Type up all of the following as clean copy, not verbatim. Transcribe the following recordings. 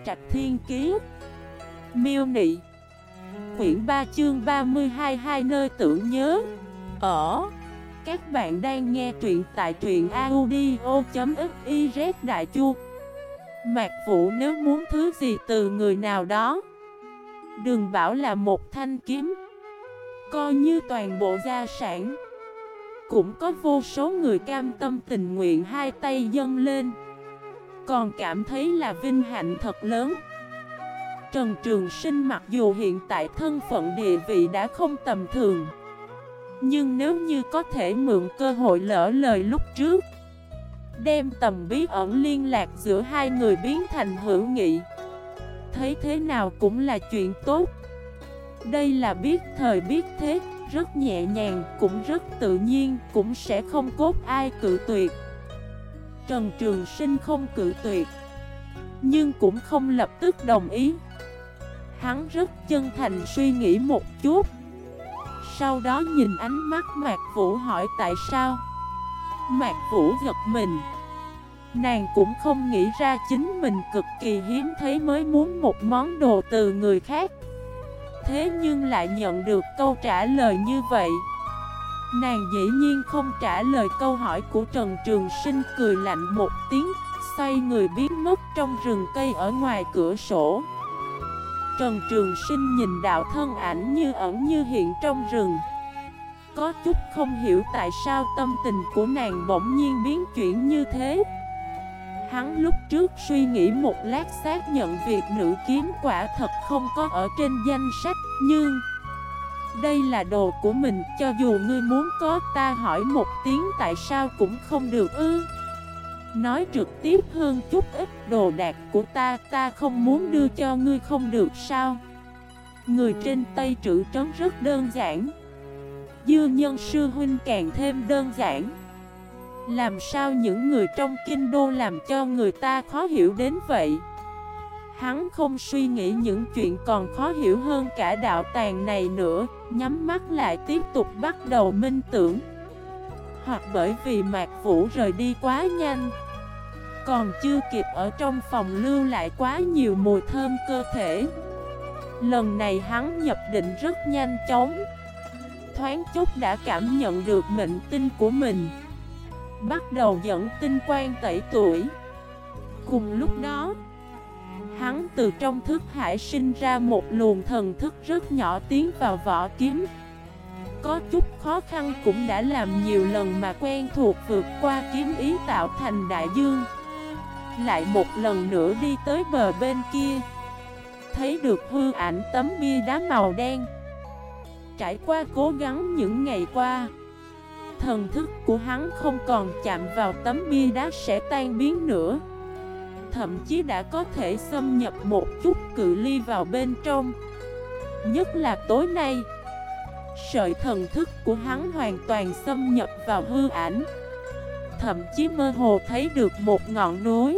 Trạch Thiên Kiế. Miêu Nị. Quyển 3 chương 32 hai nơi tưởng nhớ. Ở. Các bạn đang nghe truyện tại truyện audio.fiz. Đại Chu. Mạc Vũ nếu muốn thứ gì từ người nào đó, đừng bảo là một thanh kiếm, coi như toàn bộ gia sản, cũng có vô số người cam tâm tình nguyện hai tay dâng lên, còn cảm thấy là vinh hạnh thật lớn. Trần Trường Sinh mặc dù hiện tại thân phận địa vị đã không tầm thường, nhưng nếu như có thể mượn cơ hội lỡ lời lúc trước, đem tầm bí ẩn liên lạc giữa hai người biến thành hữu nghị, thấy thế nào cũng là chuyện tốt. Đây là biết thời biết thế, rất nhẹ nhàng, cũng rất tự nhiên, cũng sẽ không cốt ai cự tuyệt. Trần Trường Sinh không cự tuyệt, nhưng cũng không lập tức đồng ý. Hắn rất chân thành suy nghĩ một chút, sau đó nhìn ánh mắt Mạc Vũ hỏi tại sao. Mạc Vũ giật mình. Nàng cũng không nghĩ ra chính mình cực kỳ hiếm thấy mới muốn một món đồ từ người khác, thế nhưng lại nhận được câu trả lời như vậy. Nàng dĩ nhiên không trả lời câu hỏi của Trần Trường Sinh, cười lạnh một tiếng, xoay người biến mất trong rừng cây ở ngoài cửa sổ. Trần Trường Sinh nhìn đạo thân ảnh như ẩn như hiện trong rừng, có chút không hiểu tại sao tâm tình của nàng bỗng nhiên biến chuyển như thế. Hắn lúc trước suy nghĩ một lát xác nhận việc nữ kiếm quả thật không có ở trên danh sách, nhưng đây là đồ của mình, cho dù ngươi muốn có, ta hỏi một tiếng tại sao cũng không được ư? Nói trực tiếp hơn chút ít, đồ đạc của ta không muốn đưa cho ngươi không được sao? Người trên Tây Trữ Trấn rất đơn giản, Dư Nhân sư huynh càng thêm đơn giản. Làm sao những người trong kinh đô làm cho người ta khó hiểu đến vậy? Hắn không suy nghĩ những chuyện còn khó hiểu hơn cả đạo tàng này nữa, nhắm mắt lại tiếp tục bắt đầu minh tưởng. Hoặc bởi vì Mạc Vũ rời đi quá nhanh, còn chưa kịp ở trong phòng lưu lại quá nhiều mùi thơm cơ thể. Lần này hắn nhập định rất nhanh chóng, thoáng chốc đã cảm nhận được mệnh tinh của mình, bắt đầu dẫn tinh quang tẩy tuổi. Cùng lúc đó, hắn từ trong thức hải sinh ra một luồng thần thức rất nhỏ tiến vào vỏ kiếm. Có chút khó khăn cũng đã làm nhiều lần mà quen thuộc vượt qua kiếm ý tạo thành đại dương. Lại một lần nữa đi tới bờ bên kia, thấy được hư ảnh tấm bia đá màu đen. Trải qua cố gắng những ngày qua, thần thức của hắn không còn chạm vào tấm bia đá sẽ tan biến nữa, thậm chí đã có thể xâm nhập một chút cự ly vào bên trong. Nhất là tối nay, sợi thần thức của hắn hoàn toàn xâm nhập vào hư ảnh, thậm chí mơ hồ thấy được một ngọn núi.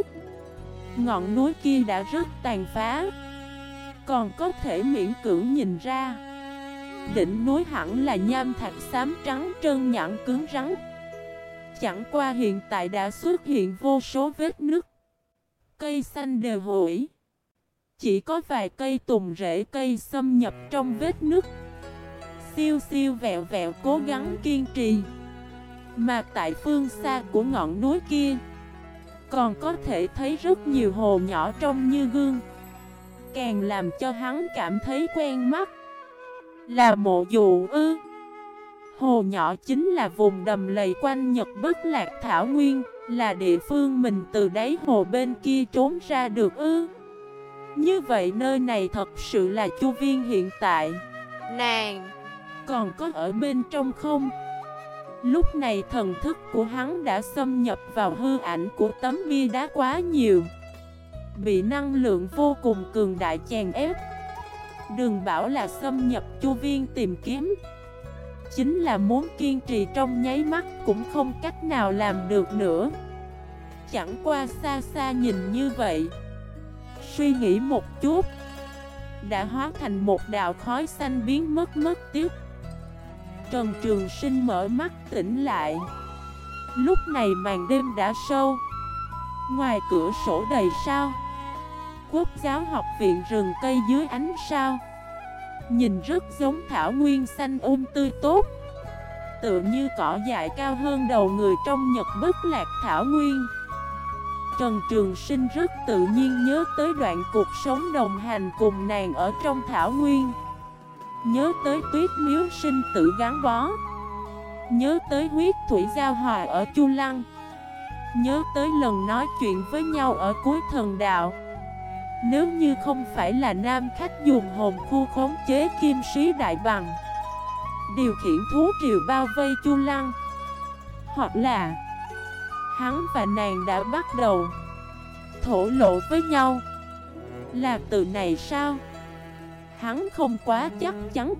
Ngọn núi kia đã rất tàn phá, còn có thể miễn cưỡng nhìn ra đỉnh núi hẳn là nham thạch xám trắng trơn nhẵn cứng rắn. Chẳng qua hiện tại đã xuất hiện vô số vết nứt, cây xanh đều hủy, chỉ có vài cây tùng rễ cây xâm nhập trong vết nứt, siêu siêu vẹo vẹo cố gắng kiên trì. Mà tại phương xa của ngọn núi kia, còn có thể thấy rất nhiều hồ nhỏ trông như gương, càng làm cho hắn cảm thấy quen mắt. Là Mộ Dụ ư? Hồ nhỏ chính là vùng đầm lầy quanh Nhật Bất Lạc Thảo Nguyên, là địa phương mình từ đáy hồ bên kia trốn ra được ư? Như vậy nơi này thật sự là Chu Viên hiện tại. Nàng còn có ở bên trong không? Lúc này thần thức của hắn đã xâm nhập vào hư ảnh của tấm bia đá quá nhiều, bị năng lượng vô cùng cường đại chèn ép. Đừng bảo là xâm nhập Chu Viên tìm kiếm, chính là muốn kiên trì trong nháy mắt cũng không cách nào làm được nữa. Chẳng qua xa xa nhìn như vậy, suy nghĩ một chút, đã hóa thành một đạo khói xanh biến mất tiếc. Trần Trường Sinh mở mắt tỉnh lại. Lúc này màn đêm đã sâu, ngoài cửa sổ đầy sao, Quốc giáo học viện rừng cây dưới ánh sao. Nhìn rất giống thảo nguyên xanh tươi tốt, tựa như cỏ dại cao hơn đầu người trong Nhật Bất Lạc thảo nguyên. Trần Trường Sinh rất tự nhiên nhớ tới đoạn cuộc sống đồng hành cùng nàng ở trong thảo nguyên. Nhớ tới Tuyết Miếu sinh tử gắn bó. Nhớ tới huyết thủy giao hòa ở Chu Lăng. Nhớ tới lần nói chuyện với nhau ở cuối thần đạo. Nếu như không phải là nam khách dùng hồn khu khống chế kim sĩ đại bằng, điều khiển thú triều bao vây Chu Lăng, hoặc là hắn và nàng đã bắt đầu thổ lộ với nhau, là từ này sao? Hắn không quá chắc chắn.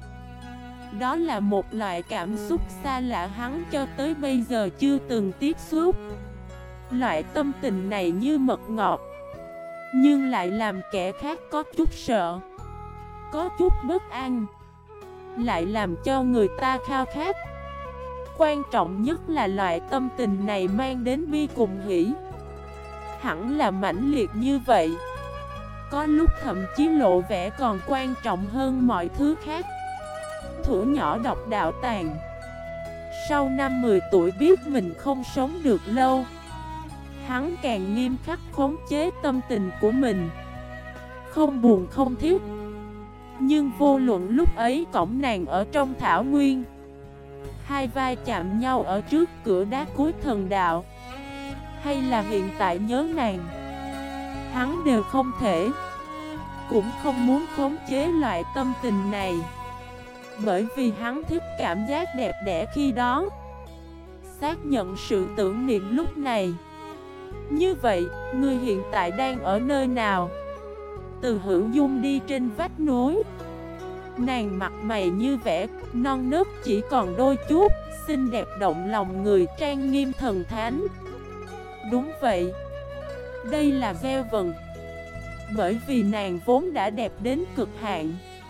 Đó là một loại cảm xúc xa lạ hắn cho tới bây giờ chưa từng tiếp xúc. Loại tâm tình này như mật ngọt, nhưng lại làm kẻ khác có chút sợ, có chút bất an, lại làm cho người ta khao khát. Quan trọng nhất là loại tâm tình này mang đến bi cùng hỷ. Hẳn là mãnh liệt như vậy, có lúc thậm chí lộ vẻ còn quan trọng hơn mọi thứ khác. Thuở nhỏ đọc đạo tàng, sau năm 10 tuổi biết mình không sống được lâu, hắn càng nghiêm khắc khống chế tâm tình của mình, không buồn không tiếc. Nhưng vô luận lúc ấy cổng nàng ở trong thảo nguyên, hai vai chạm nhau ở trước cửa đá cuối thần đạo, hay là hiện tại nhớ nàng, hắn đều không thể, cũng không muốn khống chế loại tâm tình này. Bởi vì hắn thích cảm giác đẹp đẽ khi đó, xác nhận sự tưởng niệm lúc này. Như vậy, ngươi hiện tại đang ở nơi nào? Từ Hữu Dung đi trên vách núi. Nàng mặt mày như vẽ, non nớt chỉ còn đôi chút, xinh đẹp động lòng người, trang nghiêm thần thánh. Đúng vậy, đây là gieo vần. Bởi vì nàng vốn đã đẹp đến cực hạn,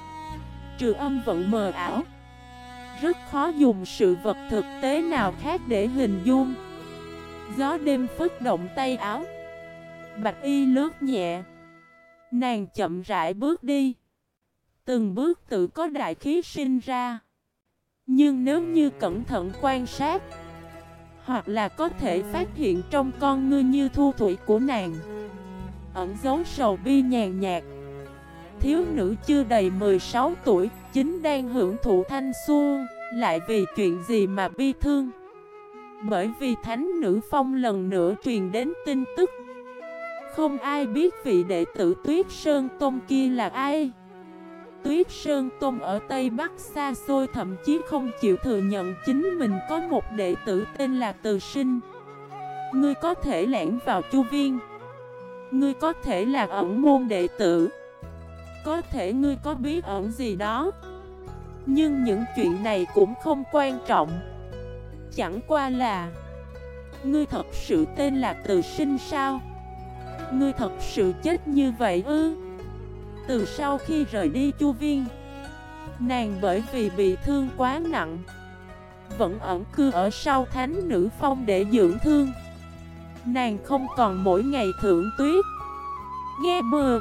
trừ âm vận mờ ảo, rất khó dùng sự vật thực tế nào khác để hình dung. Gió đêm phất động tay áo, bạch y lướt nhẹ, nàng chậm rãi bước đi, từng bước tự có đại khí sinh ra. Nhưng nếu như cẩn thận quan sát, hoặc là có thể phát hiện trong con ngươi như thu thủy của nàng ẩn dấu sầu bi nhàn nhạt. Thiếu nữ chưa đầy 16 tuổi, chính đang hưởng thụ thanh xuân, lại vì chuyện gì mà bi thương? Bởi vì thánh nữ phong lần nữa truyền đến tin tức. Không ai biết vị đệ tử Tuyết Sơn Tôn kia là ai. Tuyết Sơn Tôn ở Tây Bắc xa xôi thậm chí không chịu thừa nhận chính mình có một đệ tử tên là Từ Sinh. Ngươi có thể lẻn vào Chu Viên, ngươi có thể là ẩn môn đệ tử, có thể ngươi có bí ẩn gì đó, nhưng những chuyện này cũng không quan trọng. Chẳng qua là ngươi thật sự tên là Từ Sinh sao? Ngươi thật sự chết như vậy ư? Từ sau khi rời đi Chu Viên, nàng bởi vì bị thương quá nặng, vẫn ẩn cư ở sau thánh nữ phong để dưỡng thương. Nàng không còn mỗi ngày thưởng tuyết, nghe mưa,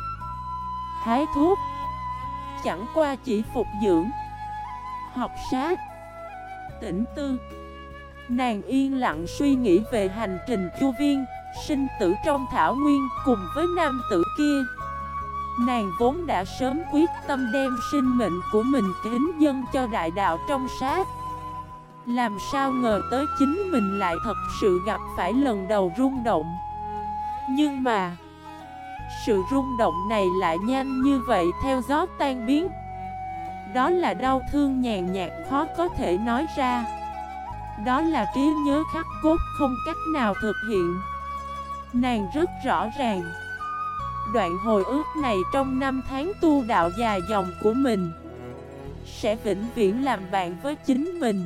hái thuốc, chẳng qua chỉ phục dưỡng, học sát, tĩnh tư. Nàng yên lặng suy nghĩ về hành trình Chu Viên, sinh tử trong thảo nguyên cùng với nam tử kia. Nàng vốn đã sớm quyết tâm đem sinh mệnh của mình kính dâng cho đại đạo trong sát. Làm sao ngờ tới chính mình lại thật sự gặp phải lần đầu rung động. Nhưng mà sự rung động này lại nhanh như vậy theo gió tan biến. Đó là đau thương nhàn nhạt khó có thể nói ra. Đó là trí nhớ khắc cốt không cách nào thực hiện. Nàng rất rõ ràng, đoạn hồi ức này trong năm tháng tu đạo dài dòng của mình sẽ vĩnh viễn làm bạn với chính mình.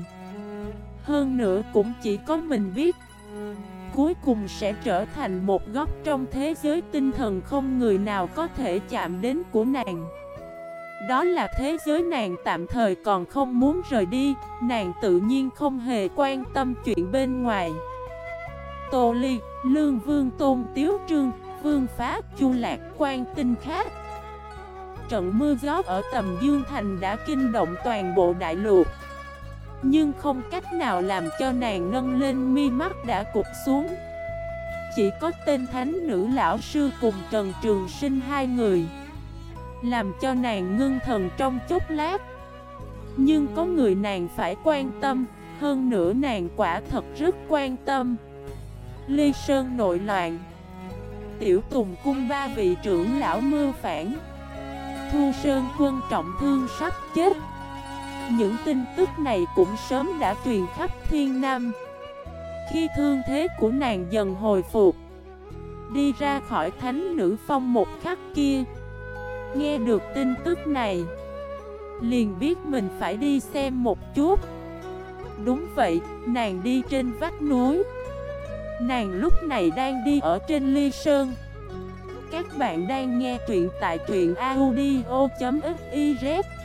Hơn nữa cũng chỉ có mình biết, cuối cùng sẽ trở thành một góc trong thế giới tinh thần không người nào có thể chạm đến của nàng. Đó là thế giới nàng tạm thời còn không muốn rời đi. Nàng tự nhiên không hề quan tâm chuyện bên ngoài. Tô Ly, Lương Vương, Tôn Tiếu Trương, Vương Phá, Chu Lạc, Quan Tinh khác. Trận mưa gió ở Tầm Dương Thành đã kinh động toàn bộ đại lục, nhưng không cách nào làm cho nàng nâng lên mi mắt đã cụp xuống. Chỉ có tên thánh nữ lão sư cùng Trần Trường Sinh hai người làm cho nàng ngưng thần trong chốc lát. Nhưng có người nàng phải quan tâm, hơn nữa nàng quả thật rất quan tâm. Ly Sơn nội loạn, Tiểu Tùng cung ba vị trưởng lão mưu phản, Thu Sơn quân trọng thương sắp chết. Những tin tức này cũng sớm đã truyền khắp Thiên Nam. Khi thương thế của nàng dần hồi phục, đi ra khỏi thánh nữ phong một khắc kia, nghe được tin tức này, liền biết mình phải đi xem một chút. Đúng vậy, nàng đi trên vách núi. Nàng lúc này đang đi ở trên Ly Sơn. Các bạn đang nghe truyện tại truyện audio.fif.